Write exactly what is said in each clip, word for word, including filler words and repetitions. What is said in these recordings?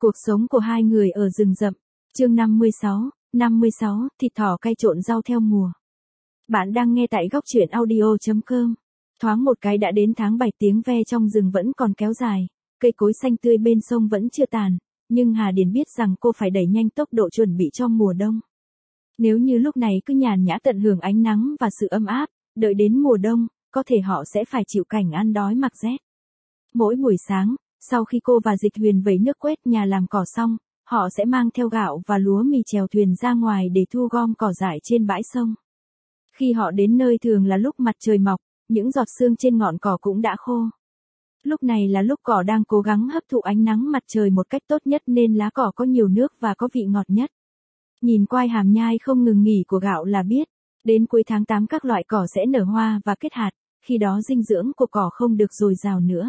Cuộc sống của hai người ở rừng rậm. Chương năm mươi sáu, năm mươi sáu, thịt thỏ cay trộn rau theo mùa. Bạn đang nghe tại góc truyện audio chấm com. Thoáng một cái đã đến tháng bảy, tiếng ve trong rừng vẫn còn kéo dài, cây cối xanh tươi bên sông vẫn chưa tàn, nhưng Hà Điền biết rằng cô phải đẩy nhanh tốc độ chuẩn bị cho mùa đông. Nếu như lúc này cứ nhàn nhã tận hưởng ánh nắng và sự ấm áp, đợi đến mùa đông, có thể họ sẽ phải chịu cảnh ăn đói mặc rét. Mỗi buổi sáng, sau khi cô và Dịch Huyền vẩy nước quét nhà làm cỏ xong, họ sẽ mang theo gạo và lúa mì chèo thuyền ra ngoài để thu gom cỏ dại trên bãi sông. Khi họ đến nơi thường là lúc mặt trời mọc, những giọt sương trên ngọn cỏ cũng đã khô. Lúc này là lúc cỏ đang cố gắng hấp thụ ánh nắng mặt trời một cách tốt nhất nên lá cỏ có nhiều nước và có vị ngọt nhất. Nhìn quai hàm nhai không ngừng nghỉ của gạo là biết, đến cuối tháng tám các loại cỏ sẽ nở hoa và kết hạt, khi đó dinh dưỡng của cỏ không được dồi dào nữa.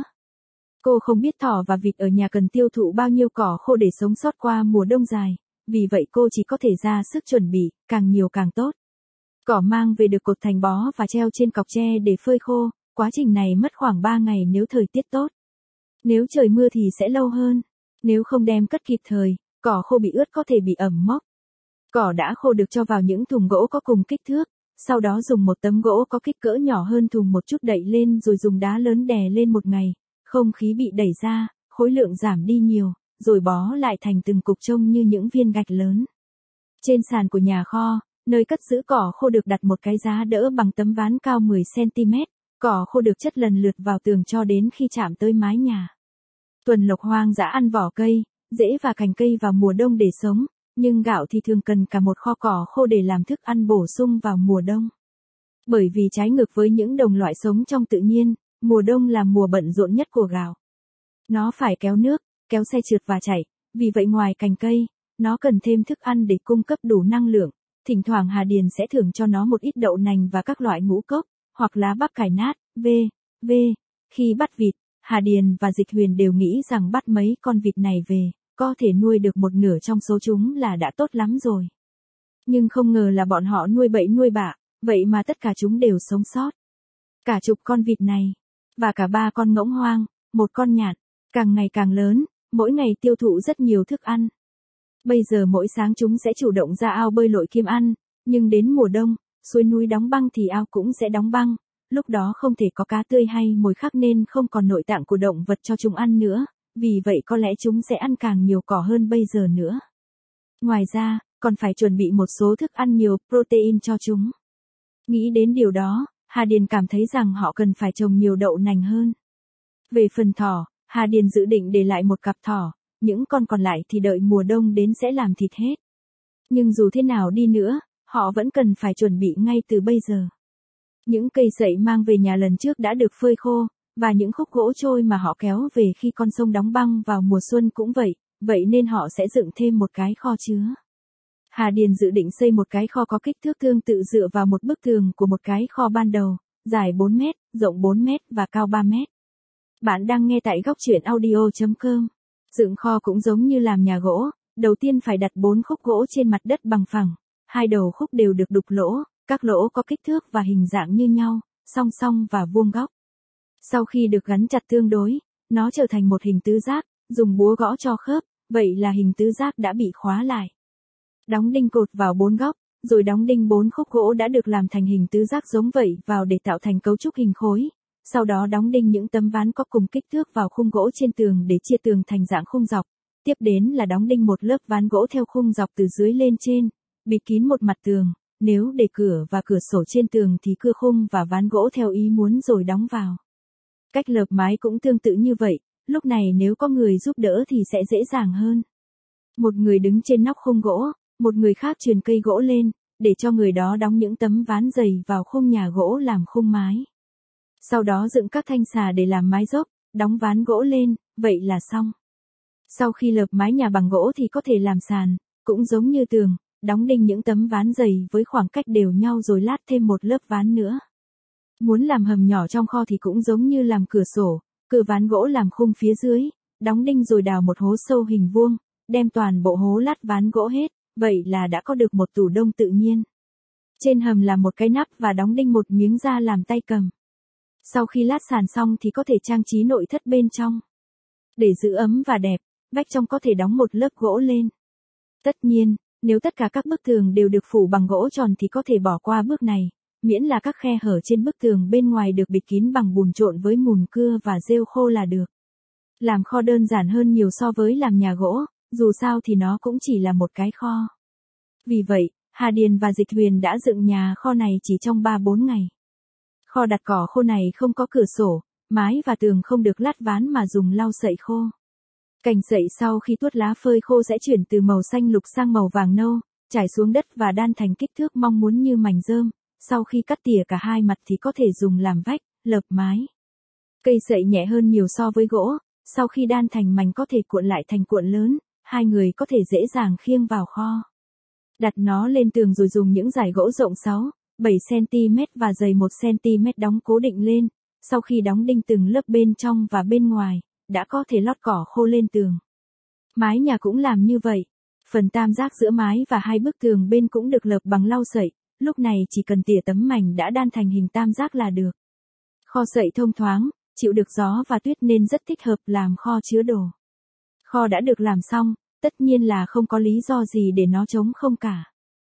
Cô không biết thỏ và vịt ở nhà cần tiêu thụ bao nhiêu cỏ khô để sống sót qua mùa đông dài, vì vậy cô chỉ có thể ra sức chuẩn bị, càng nhiều càng tốt. Cỏ mang về được cột thành bó và treo trên cọc tre để phơi khô, quá trình này mất khoảng ba ngày nếu thời tiết tốt. Nếu trời mưa thì sẽ lâu hơn, nếu không đem cất kịp thời, cỏ khô bị ướt có thể bị ẩm mốc. Cỏ đã khô được cho vào những thùng gỗ có cùng kích thước, sau đó dùng một tấm gỗ có kích cỡ nhỏ hơn thùng một chút đậy lên rồi dùng đá lớn đè lên một ngày. Không khí bị đẩy ra, khối lượng giảm đi nhiều, rồi bó lại thành từng cục trông như những viên gạch lớn. Trên sàn của nhà kho, nơi cất giữ cỏ khô được đặt một cái giá đỡ bằng tấm ván cao mười xăng ti mét, cỏ khô được chất lần lượt vào tường cho đến khi chạm tới mái nhà. Tuần lộc hoang dã ăn vỏ cây, rễ và cành cây vào mùa đông để sống, nhưng gạo thì thường cần cả một kho cỏ khô để làm thức ăn bổ sung vào mùa đông. Bởi vì trái ngược với những đồng loại sống trong tự nhiên, mùa đông là mùa bận rộn nhất của gạo. Nó phải kéo nước, kéo xe trượt và chạy, vì vậy ngoài cành cây, nó cần thêm thức ăn để cung cấp đủ năng lượng. Thỉnh thoảng Hà Điền sẽ thưởng cho nó một ít đậu nành và các loại ngũ cốc, hoặc lá bắp cải nát, v, v. Khi bắt vịt, Hà Điền và Dịch Huyền đều nghĩ rằng bắt mấy con vịt này về, có thể nuôi được một nửa trong số chúng là đã tốt lắm rồi. Nhưng không ngờ là bọn họ nuôi bậy nuôi bạ, vậy mà tất cả chúng đều sống sót. Cả chục con vịt này, và cả ba con ngỗng hoang, một con nhạn, càng ngày càng lớn, mỗi ngày tiêu thụ rất nhiều thức ăn. Bây giờ mỗi sáng chúng sẽ chủ động ra ao bơi lội kiếm ăn, nhưng đến mùa đông, suối núi đóng băng thì ao cũng sẽ đóng băng, lúc đó không thể có cá tươi hay mồi khác nên không còn nội tạng của động vật cho chúng ăn nữa, vì vậy có lẽ chúng sẽ ăn càng nhiều cỏ hơn bây giờ nữa. Ngoài ra, còn phải chuẩn bị một số thức ăn nhiều protein cho chúng. Nghĩ đến điều đó, Hà Điền cảm thấy rằng họ cần phải trồng nhiều đậu nành hơn. Về phần thỏ, Hà Điền dự định để lại một cặp thỏ, những con còn lại thì đợi mùa đông đến sẽ làm thịt hết. Nhưng dù thế nào đi nữa, họ vẫn cần phải chuẩn bị ngay từ bây giờ. Những cây sậy mang về nhà lần trước đã được phơi khô, và những khúc gỗ trôi mà họ kéo về khi con sông đóng băng vào mùa xuân cũng vậy, vậy nên họ sẽ dựng thêm một cái kho chứa. Hà Điền dự định xây một cái kho có kích thước tương tự dựa vào một bức tường của một cái kho ban đầu, dài bốn mét, rộng bốn mét và cao ba mét. Bạn đang nghe tại góc truyện audio chấm com. Dựng kho cũng giống như làm nhà gỗ, đầu tiên phải đặt bốn khúc gỗ trên mặt đất bằng phẳng, hai đầu khúc đều được đục lỗ, các lỗ có kích thước và hình dạng như nhau, song song và vuông góc. Sau khi được gắn chặt tương đối, nó trở thành một hình tứ giác, dùng búa gõ cho khớp, vậy là hình tứ giác đã bị khóa lại. Đóng đinh cột vào bốn góc, rồi đóng đinh bốn khúc gỗ đã được làm thành hình tứ giác giống vậy vào để tạo thành cấu trúc hình khối. Sau đó đóng đinh những tấm ván có cùng kích thước vào khung gỗ trên tường để chia tường thành dạng khung dọc. Tiếp đến là đóng đinh một lớp ván gỗ theo khung dọc từ dưới lên trên, bịt kín một mặt tường. Nếu để cửa và cửa sổ trên tường thì cưa khung và ván gỗ theo ý muốn rồi đóng vào. Cách lợp mái cũng tương tự như vậy, lúc này nếu có người giúp đỡ thì sẽ dễ dàng hơn. Một người đứng trên nóc khung gỗ, một người khác chuyền cây gỗ lên, để cho người đó đóng những tấm ván dày vào khung nhà gỗ làm khung mái. Sau đó dựng các thanh xà để làm mái dốc, đóng ván gỗ lên, vậy là xong. Sau khi lợp mái nhà bằng gỗ thì có thể làm sàn, cũng giống như tường, đóng đinh những tấm ván dày với khoảng cách đều nhau rồi lát thêm một lớp ván nữa. Muốn làm hầm nhỏ trong kho thì cũng giống như làm cửa sổ, cưa ván gỗ làm khung phía dưới, đóng đinh rồi đào một hố sâu hình vuông, đem toàn bộ hố lát ván gỗ hết, vậy là đã có được một tủ đông tự nhiên. Trên hầm là một cái nắp và đóng đinh một miếng da làm tay cầm. Sau khi lát sàn xong thì có thể trang trí nội thất bên trong. Để giữ ấm và đẹp, vách trong có thể đóng một lớp gỗ lên. Tất nhiên, nếu tất cả các bức tường đều được phủ bằng gỗ tròn thì có thể bỏ qua bước này, miễn là các khe hở trên bức tường bên ngoài được bịt kín bằng bùn trộn với mùn cưa và rêu khô là được. Làm kho đơn giản hơn nhiều so với làm nhà gỗ, dù sao thì nó cũng chỉ là một cái kho. Vì vậy, Hà Điền và Dịch Huyền đã dựng nhà kho này chỉ trong ba bốn ngày. Kho đặt cỏ khô này không có cửa sổ, mái và tường không được lát ván mà dùng lau sậy khô. Cành sậy sau khi tuốt lá phơi khô sẽ chuyển từ màu xanh lục sang màu vàng nâu, trải xuống đất và đan thành kích thước mong muốn như mảnh rơm, sau khi cắt tỉa cả hai mặt thì có thể dùng làm vách, lợp mái. Cây sậy nhẹ hơn nhiều so với gỗ, sau khi đan thành mảnh có thể cuộn lại thành cuộn lớn, hai người có thể dễ dàng khiêng vào kho. Đặt nó lên tường rồi dùng những dải gỗ rộng sáu, bảy xăng-ti-mét và dày một xăng-ti-mét đóng cố định lên, sau khi đóng đinh từng lớp bên trong và bên ngoài, đã có thể lót cỏ khô lên tường. Mái nhà cũng làm như vậy. Phần tam giác giữa mái và hai bức tường bên cũng được lợp bằng lau sậy, lúc này chỉ cần tỉa tấm mảnh đã đan thành hình tam giác là được. Kho sậy thông thoáng, chịu được gió và tuyết nên rất thích hợp làm kho chứa đồ. Kho đã được làm xong, tất nhiên là không có lý do gì để nó trống không cả.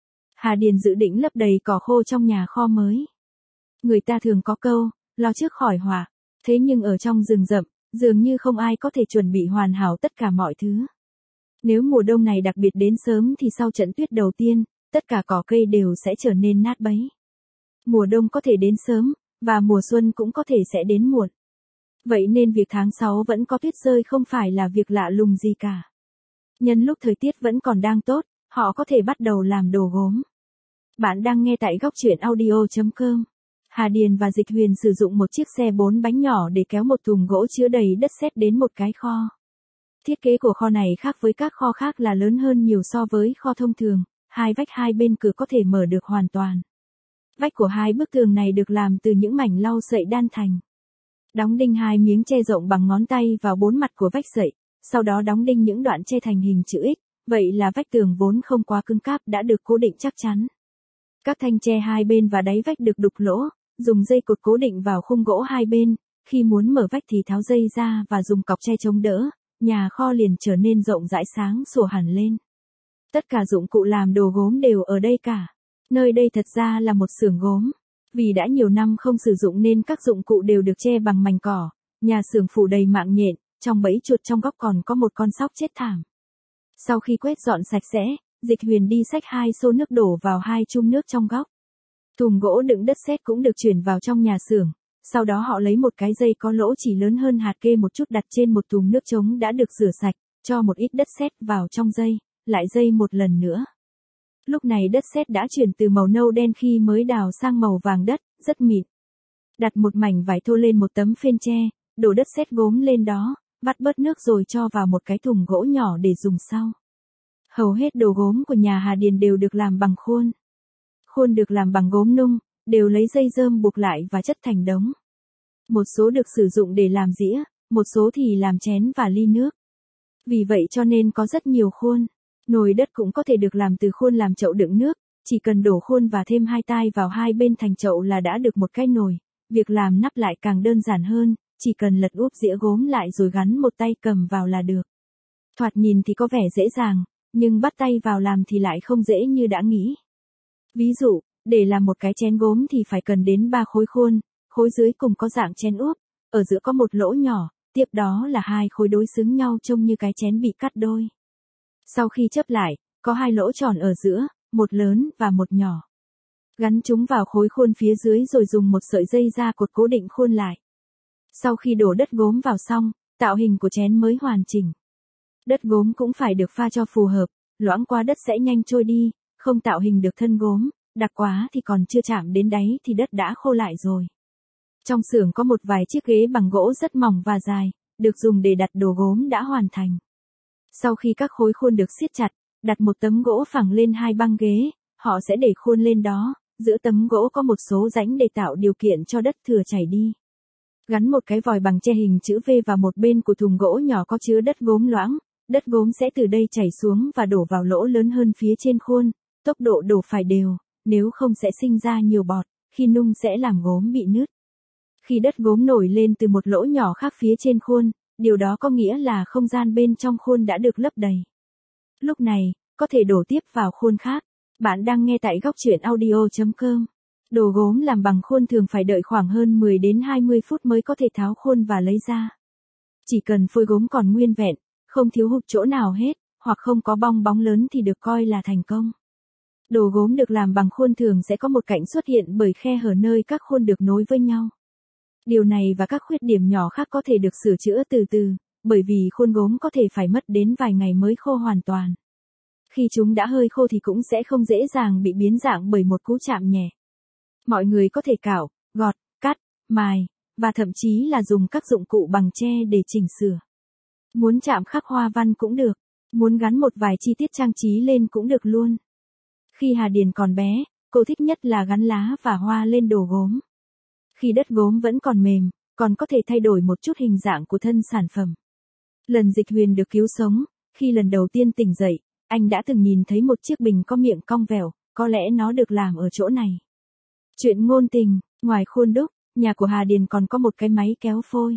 Hà Điền dự định lấp đầy cỏ khô trong nhà kho mới. Người ta thường có câu, lo trước khỏi họa, thế nhưng ở trong rừng rậm, dường như không ai có thể chuẩn bị hoàn hảo tất cả mọi thứ. Nếu mùa đông này đặc biệt đến sớm thì sau trận tuyết đầu tiên, tất cả cỏ cây đều sẽ trở nên nát bấy. Mùa đông có thể đến sớm, và mùa xuân cũng có thể sẽ đến muộn. Vậy nên việc tháng sáu vẫn có tuyết rơi không phải là việc lạ lùng gì cả. Nhân lúc thời tiết vẫn còn đang tốt, họ có thể bắt đầu làm đồ gốm. Bạn đang nghe tại góc truyện audio chấm com. Hà Điền và Dịch Huyền sử dụng một chiếc xe bốn bánh nhỏ để kéo một thùng gỗ chứa đầy đất sét đến một cái kho. Thiết kế của kho này khác với các kho khác là lớn hơn nhiều so với kho thông thường, hai vách hai bên cửa có thể mở được hoàn toàn. Vách của hai bức tường này được làm từ những mảnh lau sậy đan thành. Đóng đinh hai miếng tre rộng bằng ngón tay vào bốn mặt của vách sậy, sau đó đóng đinh những đoạn tre thành hình chữ X, vậy là vách tường vốn không quá cứng cáp đã được cố định chắc chắn. Các thanh tre hai bên và đáy vách được đục lỗ, dùng dây cột cố định vào khung gỗ hai bên, khi muốn mở vách thì tháo dây ra và dùng cọc tre chống đỡ, nhà kho liền trở nên rộng rãi sáng sủa hẳn lên. Tất cả dụng cụ làm đồ gốm đều ở đây cả. Nơi đây thật ra là một xưởng gốm. Vì đã nhiều năm không sử dụng nên các dụng cụ đều được che bằng mảnh cỏ, nhà xưởng phủ đầy mạng nhện, trong bẫy chuột trong góc còn có một con sóc chết thảm. Sau khi quét dọn sạch sẽ, Dịch Huyền đi xách hai xô nước đổ vào hai chum nước trong góc. Thùng gỗ đựng đất sét cũng được chuyển vào trong nhà xưởng, sau đó họ lấy một cái dây có lỗ chỉ lớn hơn hạt kê một chút đặt trên một thùng nước trống đã được rửa sạch, cho một ít đất sét vào trong dây, lại dây một lần nữa. Lúc này đất sét đã chuyển từ màu nâu đen khi mới đào sang màu vàng đất, rất mịn. Đặt một mảnh vải thô lên một tấm phên tre, đổ đất sét gốm lên đó, vắt bớt nước rồi cho vào một cái thùng gỗ nhỏ để dùng sau. Hầu hết đồ gốm của nhà Hà Điền đều được làm bằng khuôn. Khuôn được làm bằng gốm nung, đều lấy dây rơm buộc lại và chất thành đống. Một số được sử dụng để làm dĩa, một số thì làm chén và ly nước. Vì vậy cho nên có rất nhiều khuôn. Nồi đất cũng có thể được làm từ khuôn làm chậu đựng nước, chỉ cần đổ khuôn và thêm hai tai vào hai bên thành chậu là đã được một cái nồi. Việc làm nắp lại càng đơn giản hơn, chỉ cần lật úp dĩa gốm lại rồi gắn một tay cầm vào là được. Thoạt nhìn thì có vẻ dễ dàng, nhưng bắt tay vào làm thì lại không dễ như đã nghĩ. Ví dụ, để làm một cái chén gốm thì phải cần đến ba khối khuôn, khối dưới cùng có dạng chén úp, ở giữa có một lỗ nhỏ, tiếp đó là hai khối đối xứng nhau trông như cái chén bị cắt đôi. Sau khi chấp lại, có hai lỗ tròn ở giữa, một lớn và một nhỏ. Gắn chúng vào khối khuôn phía dưới rồi dùng một sợi dây ra cột cố định khuôn lại. Sau khi đổ đất gốm vào xong, tạo hình của chén mới hoàn chỉnh. Đất gốm cũng phải được pha cho phù hợp, loãng quá đất sẽ nhanh trôi đi, không tạo hình được thân gốm, đặc quá thì còn chưa chạm đến đáy thì đất đã khô lại rồi. Trong xưởng có một vài chiếc ghế bằng gỗ rất mỏng và dài, được dùng để đặt đồ gốm đã hoàn thành. Sau khi các khối khuôn được siết chặt, đặt một tấm gỗ phẳng lên hai băng ghế, họ sẽ để khuôn lên đó, giữa tấm gỗ có một số rãnh để tạo điều kiện cho đất thừa chảy đi. Gắn một cái vòi bằng tre hình chữ V vào một bên của thùng gỗ nhỏ có chứa đất gốm loãng, đất gốm sẽ từ đây chảy xuống và đổ vào lỗ lớn hơn phía trên khuôn, tốc độ đổ phải đều, nếu không sẽ sinh ra nhiều bọt, khi nung sẽ làm gốm bị nứt. Khi đất gốm nổi lên từ một lỗ nhỏ khác phía trên khuôn, Điều đó có nghĩa là không gian bên trong khuôn đã được lấp đầy. Lúc này, có thể đổ tiếp vào khuôn khác. Bạn đang nghe tại góc truyện audio chấm com. Đồ gốm làm bằng khuôn thường phải đợi khoảng hơn mười đến hai mươi phút mới có thể tháo khuôn và lấy ra. Chỉ cần phôi gốm còn nguyên vẹn, không thiếu hụt chỗ nào hết, hoặc không có bong bóng lớn thì được coi là thành công. Đồ gốm được làm bằng khuôn thường sẽ có một cạnh xuất hiện bởi khe hở nơi các khuôn được nối với nhau. Điều này và các khuyết điểm nhỏ khác có thể được sửa chữa từ từ, bởi vì khuôn gốm có thể phải mất đến vài ngày mới khô hoàn toàn. Khi chúng đã hơi khô thì cũng sẽ không dễ dàng bị biến dạng bởi một cú chạm nhẹ. Mọi người có thể cạo, gọt, cắt, mài, và thậm chí là dùng các dụng cụ bằng tre để chỉnh sửa. Muốn chạm khắc hoa văn cũng được, muốn gắn một vài chi tiết trang trí lên cũng được luôn. Khi Hà Điền còn bé, cô thích nhất là gắn lá và hoa lên đồ gốm. Khi đất gốm vẫn còn mềm, còn có thể thay đổi một chút hình dạng của thân sản phẩm. Lần Dịch Huyền được cứu sống, khi lần đầu tiên tỉnh dậy, anh đã từng nhìn thấy một chiếc bình có miệng cong vẹo, có lẽ nó được làm ở chỗ này. Chuyện ngôn tình, ngoài khuôn đúc, nhà của Hà Điền còn có một cái máy kéo phôi.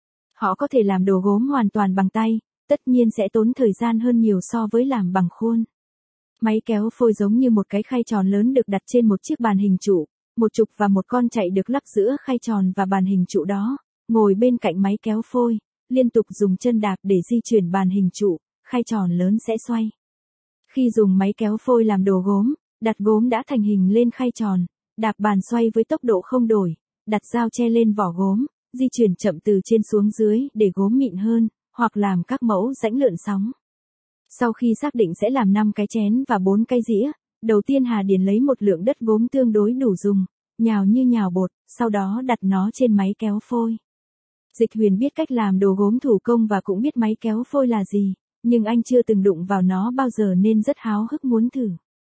Họ có thể làm đồ gốm hoàn toàn bằng tay, tất nhiên sẽ tốn thời gian hơn nhiều so với làm bằng khuôn. Máy kéo phôi giống như một cái khay tròn lớn được đặt trên một chiếc bàn hình trụ, một trục và một con chạy được lắp giữa khay tròn và bàn hình trụ đó, ngồi bên cạnh máy kéo phôi, liên tục dùng chân đạp để di chuyển bàn hình trụ, khay tròn lớn sẽ xoay. Khi dùng máy kéo phôi làm đồ gốm, đặt gốm đã thành hình lên khay tròn, đạp bàn xoay với tốc độ không đổi, đặt dao che lên vỏ gốm, di chuyển chậm từ trên xuống dưới để gốm mịn hơn, hoặc làm các mẫu rãnh lượn sóng. Sau khi xác định sẽ làm năm cái chén và bốn cái dĩa, đầu tiên Hà Điền lấy một lượng đất gốm tương đối đủ dùng, nhào như nhào bột, sau đó đặt nó trên máy kéo phôi. Dịch Huyền biết cách làm đồ gốm thủ công và cũng biết máy kéo phôi là gì, nhưng anh chưa từng đụng vào nó bao giờ nên rất háo hức muốn thử.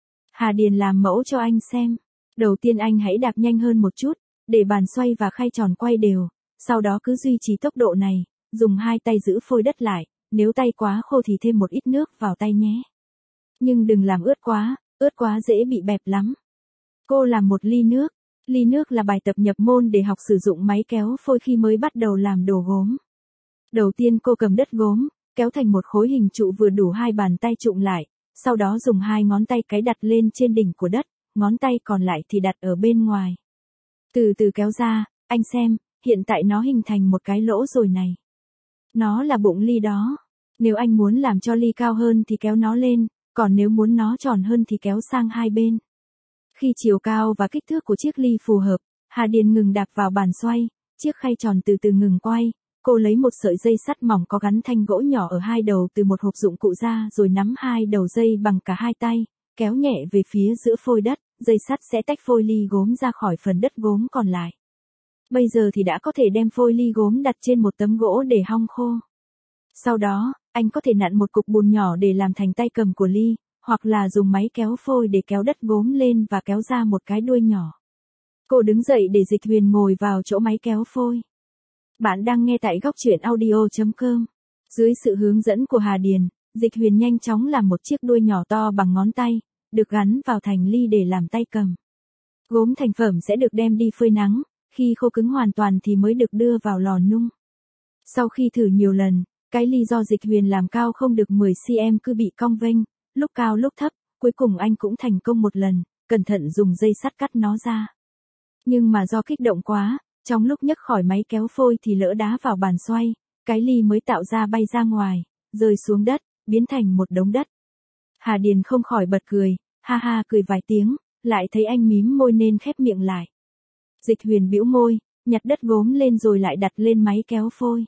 Hà Điền làm mẫu cho anh xem. Đầu tiên anh hãy đạp nhanh hơn một chút, để bàn xoay và khay tròn quay đều, sau đó cứ duy trì tốc độ này, dùng hai tay giữ phôi đất lại, nếu tay quá khô thì thêm một ít nước vào tay nhé. Nhưng đừng làm ướt quá, ướt quá dễ bị bẹp lắm. Cô làm một ly nước. Ly nước là bài tập nhập môn để học sử dụng máy kéo phôi khi mới bắt đầu làm đồ gốm. Đầu tiên cô cầm đất gốm, kéo thành một khối hình trụ vừa đủ hai bàn tay trụm lại, sau đó dùng hai ngón tay cái đặt lên trên đỉnh của đất, ngón tay còn lại thì đặt ở bên ngoài. Từ từ kéo ra, anh xem, hiện tại nó hình thành một cái lỗ rồi này. Nó là bụng ly đó. Nếu anh muốn làm cho ly cao hơn thì kéo nó lên, còn nếu muốn nó tròn hơn thì kéo sang hai bên. Khi chiều cao và kích thước của chiếc ly phù hợp, Hà Điền ngừng đạp vào bàn xoay, chiếc khay tròn từ từ ngừng quay. Cô lấy một sợi dây sắt mỏng có gắn thanh gỗ nhỏ ở hai đầu từ một hộp dụng cụ ra rồi nắm hai đầu dây bằng cả hai tay, kéo nhẹ về phía giữa phôi đất, dây sắt sẽ tách phôi ly gốm ra khỏi phần đất gốm còn lại. Bây giờ thì đã có thể đem phôi ly gốm đặt trên một tấm gỗ để hong khô. Sau đó, anh có thể nặn một cục bùn nhỏ để làm thành tay cầm của ly, hoặc là dùng máy kéo phôi để kéo đất gốm lên và kéo ra một cái đuôi nhỏ. Cô đứng dậy để Dịch Huyền ngồi vào chỗ máy kéo phôi. Bạn đang nghe tại góc truyện audio chấm com. Dưới sự hướng dẫn của Hà Điền, Dịch Huyền nhanh chóng làm một chiếc đuôi nhỏ to bằng ngón tay, được gắn vào thành ly để làm tay cầm. Gốm thành phẩm sẽ được đem đi phơi nắng, khi khô cứng hoàn toàn thì mới được đưa vào lò nung. Sau khi thử nhiều lần, cái ly do Dịch Huyền làm cao không được mười xăng-ti-mét cứ bị cong vênh, lúc cao lúc thấp, cuối cùng anh cũng thành công một lần, cẩn thận dùng dây sắt cắt nó ra. Nhưng mà do kích động quá, trong lúc nhấc khỏi máy kéo phôi thì lỡ đá vào bàn xoay, cái ly mới tạo ra bay ra ngoài, rơi xuống đất, biến thành một đống đất. Hà Điền không khỏi bật cười, ha ha cười vài tiếng, lại thấy anh mím môi nên khép miệng lại. Dịch Huyền bĩu môi, nhặt đất gốm lên rồi lại đặt lên máy kéo phôi.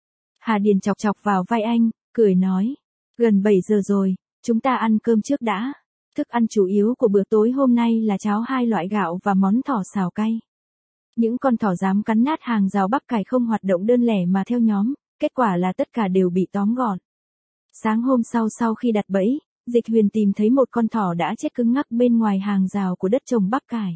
Hà Điền chọc chọc vào vai anh, cười nói, gần bảy giờ rồi, chúng ta ăn cơm trước đã. Thức ăn chủ yếu của bữa tối hôm nay là cháo hai loại gạo và món thỏ xào cay. Những con thỏ dám cắn nát hàng rào bắp cải không hoạt động đơn lẻ mà theo nhóm, kết quả là tất cả đều bị tóm gọn. Sáng hôm sau sau khi đặt bẫy, Dịch Huyền tìm thấy một con thỏ đã chết cứng ngắc bên ngoài hàng rào của đất trồng bắp cải.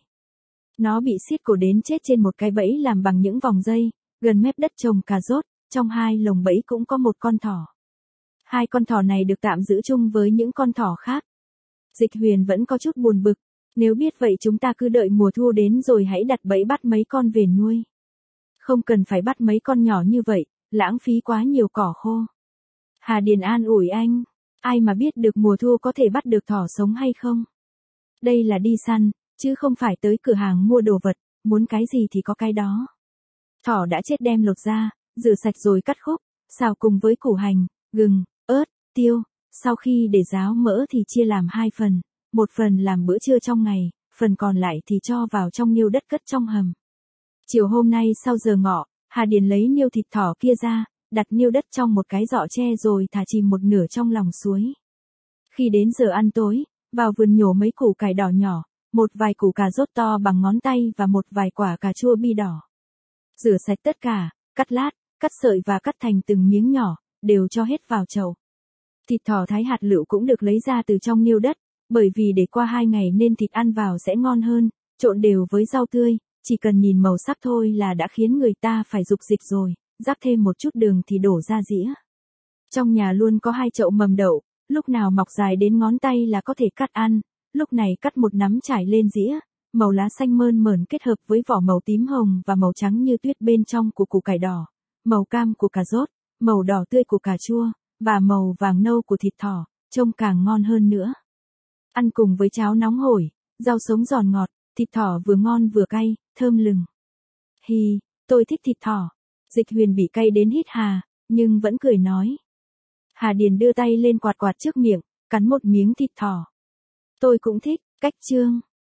Nó bị siết cổ đến chết trên một cái bẫy làm bằng những vòng dây, gần mép đất trồng cà rốt, trong hai lồng bẫy cũng có một con thỏ. Hai con thỏ này được tạm giữ chung với những con thỏ khác. Dịch Huyền vẫn có chút buồn bực, nếu biết vậy chúng ta cứ đợi mùa thu đến rồi hãy đặt bẫy bắt mấy con về nuôi. Không cần phải bắt mấy con nhỏ như vậy, lãng phí quá nhiều cỏ khô. Hà Điền an ủi anh, ai mà biết được mùa thu có thể bắt được thỏ sống hay không. Đây là đi săn, chứ không phải tới cửa hàng mua đồ vật, muốn cái gì thì có cái đó. Thỏ đã chết đem lột ra, rửa sạch rồi cắt khúc, xào cùng với củ hành, gừng, ớt, tiêu, sau khi để ráo mỡ thì chia làm hai phần, một phần làm bữa trưa trong ngày, phần còn lại thì cho vào trong niêu đất cất trong hầm. Chiều hôm nay sau giờ ngọ, Hà Điền lấy niêu thịt thỏ kia ra, đặt niêu đất trong một cái giỏ tre rồi thả chìm một nửa trong lòng suối. Khi đến giờ ăn tối, vào vườn nhổ mấy củ cải đỏ nhỏ, một vài củ cà rốt to bằng ngón tay và một vài quả cà chua bi đỏ. Rửa sạch tất cả, cắt lát, cắt sợi và cắt thành từng miếng nhỏ, đều cho hết vào chậu. Thịt thỏ thái hạt lựu cũng được lấy ra từ trong niêu đất, bởi vì để qua hai ngày nên thịt ăn vào sẽ ngon hơn, trộn đều với rau tươi, chỉ cần nhìn màu sắc thôi là đã khiến người ta phải dục dịch rồi, rắc thêm một chút đường thì đổ ra dĩa. Trong nhà luôn có hai chậu mầm đậu, lúc nào mọc dài đến ngón tay là có thể cắt ăn, lúc này cắt một nắm trải lên dĩa, màu lá xanh mơn mởn kết hợp với vỏ màu tím hồng và màu trắng như tuyết bên trong của củ cải đỏ, màu cam của cà rốt, màu đỏ tươi của cà chua, và màu vàng nâu của thịt thỏ, trông càng ngon hơn nữa. Ăn cùng với cháo nóng hổi, rau sống giòn ngọt, thịt thỏ vừa ngon vừa cay, thơm lừng. Hi, tôi thích thịt thỏ. Dịch Huyền bị cay đến hít hà, nhưng vẫn cười nói. Hà Điền đưa tay lên quạt quạt trước miệng, cắn một miếng thịt thỏ. Tôi cũng thích, cách chương.